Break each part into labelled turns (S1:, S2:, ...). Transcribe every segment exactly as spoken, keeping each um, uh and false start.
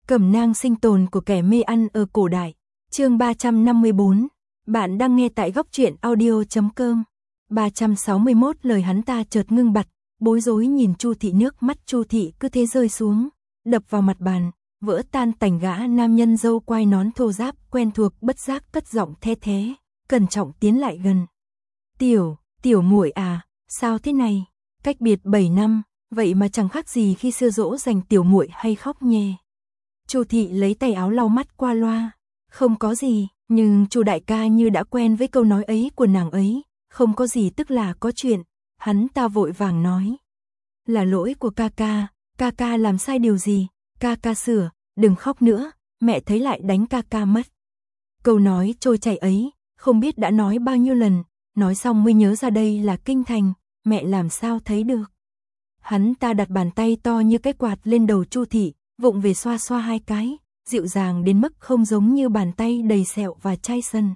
S1: Cẩm nang sinh tồn của kẻ mê ăn ở cổ đại. Chương ba trăm năm mươi bốn. Bạn đang nghe tại góc truyện audio chấm com. ba trăm sáu mươi mốt lời hắn ta chợt ngưng bặt, bối rối nhìn Chu Thị, nước mắt Chu Thị cứ thế rơi xuống, đập vào mặt bàn, vỡ tan tành. Gã nam nhân râu quai nón thô ráp quen thuộc bất giác cất giọng the thế, cẩn trọng tiến lại gần. "Tiểu, tiểu muội à, sao thế này? Cách biệt bảy năm, vậy mà chẳng khác gì khi xưa dỗ dành tiểu muội hay khóc nhè." Chu Thị lấy tay áo lau mắt qua loa, "Không có gì." Nhưng Chu đại ca như đã quen với câu nói ấy của nàng ấy, "Không có gì tức là có chuyện." Hắn ta vội vàng nói, "Là lỗi của ca ca, ca ca làm sai điều gì, ca ca sửa, đừng khóc nữa, mẹ thấy lại đánh ca ca mất." Câu nói trôi chảy ấy, không biết đã nói bao nhiêu lần, nói xong mới nhớ ra đây là kinh thành, mẹ làm sao thấy được. Hắn ta đặt bàn tay to như cái quạt lên đầu Chu Thị, vụng về xoa xoa hai cái, dịu dàng đến mức không giống như bàn tay đầy sẹo và chai sân.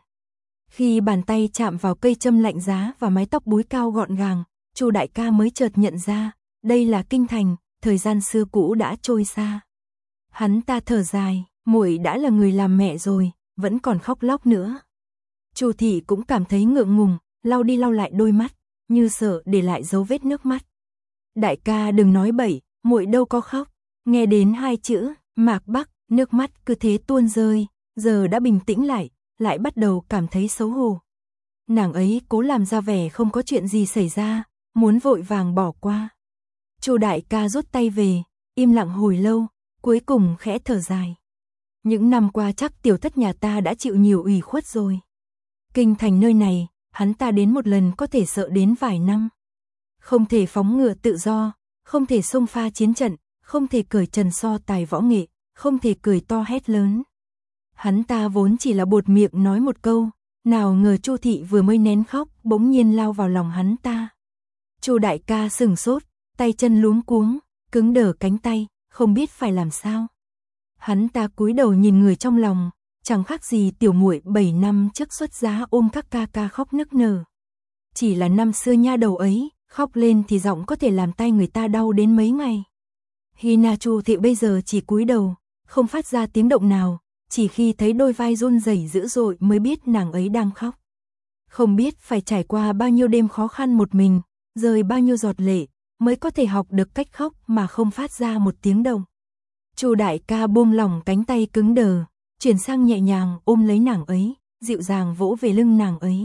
S1: Khi bàn tay chạm vào cây châm lạnh giá và mái tóc búi cao gọn gàng, Chu đại ca mới chợt nhận ra, đây là kinh thành, thời gian xưa cũ đã trôi xa. Hắn ta thở dài, muội đã là người làm mẹ rồi, vẫn còn khóc lóc nữa. Chu Thị cũng cảm thấy ngượng ngùng, lau đi lau lại đôi mắt, như sợ để lại dấu vết nước mắt. "Đại ca đừng nói bậy, muội đâu có khóc." Nghe đến hai chữ Mạc Bắc, nước mắt cứ thế tuôn rơi, giờ đã bình tĩnh lại, lại bắt đầu cảm thấy xấu hổ. Nàng ấy cố làm ra vẻ không có chuyện gì xảy ra, muốn vội vàng bỏ qua. Chu đại ca rút tay về, im lặng hồi lâu, cuối cùng khẽ thở dài. "Những năm qua chắc tiểu thất nhà ta đã chịu nhiều ủy khuất rồi. Kinh thành nơi này, hắn ta đến một lần có thể sợ đến vài năm. Không thể phóng ngựa tự do, không thể xông pha chiến trận, không thể cởi trần so tài võ nghệ, không thể cười to hét lớn." Hắn ta vốn chỉ là buột miệng nói một câu, nào ngờ Chu Thị vừa mới nén khóc, bỗng nhiên lao vào lòng hắn ta. Chu đại ca sừng sốt, tay chân luống cuống, cứng đờ cánh tay, không biết phải làm sao. Hắn ta cúi đầu nhìn người trong lòng, chẳng khác gì tiểu muội bảy năm trước xuất giá ôm các ca ca khóc nức nở. Chỉ là năm xưa nha đầu ấy, khóc lên thì giọng có thể làm tay người ta đau đến mấy ngày. Hina Chu Thị bây giờ chỉ cúi đầu, không phát ra tiếng động nào, chỉ khi thấy đôi vai run rẩy dữ dội mới biết nàng ấy đang khóc. Không biết phải trải qua bao nhiêu đêm khó khăn một mình, rơi bao nhiêu giọt lệ, mới có thể học được cách khóc mà không phát ra một tiếng động. Chu đại ca buông lỏng cánh tay cứng đờ, chuyển sang nhẹ nhàng ôm lấy nàng ấy, dịu dàng vỗ về lưng nàng ấy.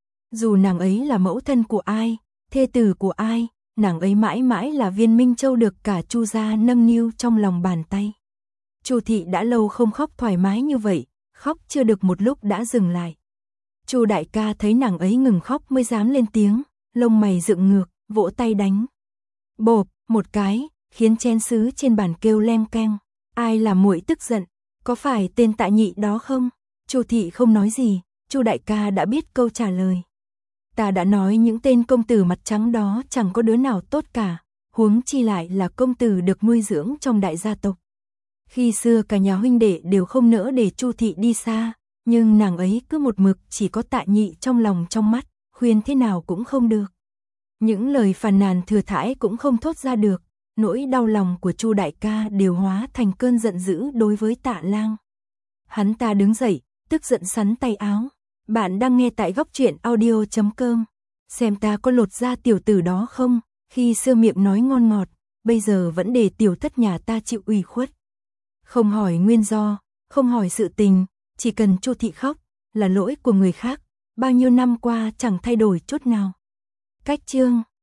S1: Dù nàng ấy là mẫu thân của ai, thê tử của ai, nàng ấy mãi mãi là viên minh châu được cả Chu gia nâng niu trong lòng bàn tay. Chu Thị đã lâu không khóc thoải mái như vậy, khóc chưa được một lúc đã dừng lại. Chu đại ca thấy nàng ấy ngừng khóc mới dám lên tiếng, lông mày dựng ngược, vỗ tay đánh. Bộp, một cái, khiến chén sứ trên bàn kêu leng keng. "Ai làm muội tức giận, có phải tên Tạ Nhị đó không?" Chu Thị không nói gì, Chu đại ca đã biết câu trả lời. "Ta đã nói những tên công tử mặt trắng đó chẳng có đứa nào tốt cả, huống chi lại là công tử được nuôi dưỡng trong đại gia tộc. Khi xưa cả nhà huynh đệ đều không nỡ để Chu Thị đi xa, nhưng nàng ấy cứ một mực chỉ có Tạ Nhị trong lòng trong mắt, khuyên thế nào cũng không được." Những lời phàn nàn thừa thãi cũng không thốt ra được, nỗi đau lòng của Chu đại ca đều hóa thành cơn giận dữ đối với Tạ Lang. Hắn ta đứng dậy, tức giận sắn tay áo. "Bạn đang nghe tại góc truyện audio chấm com. Xem ta có lột da tiểu tử đó không, khi xưa miệng nói ngon ngọt, bây giờ vẫn để tiểu thất nhà ta chịu ủy khuất. Không hỏi nguyên do, không hỏi sự tình, chỉ cần Chu Thị khóc, là lỗi của người khác, bao nhiêu năm qua chẳng thay đổi chút nào." Cách chương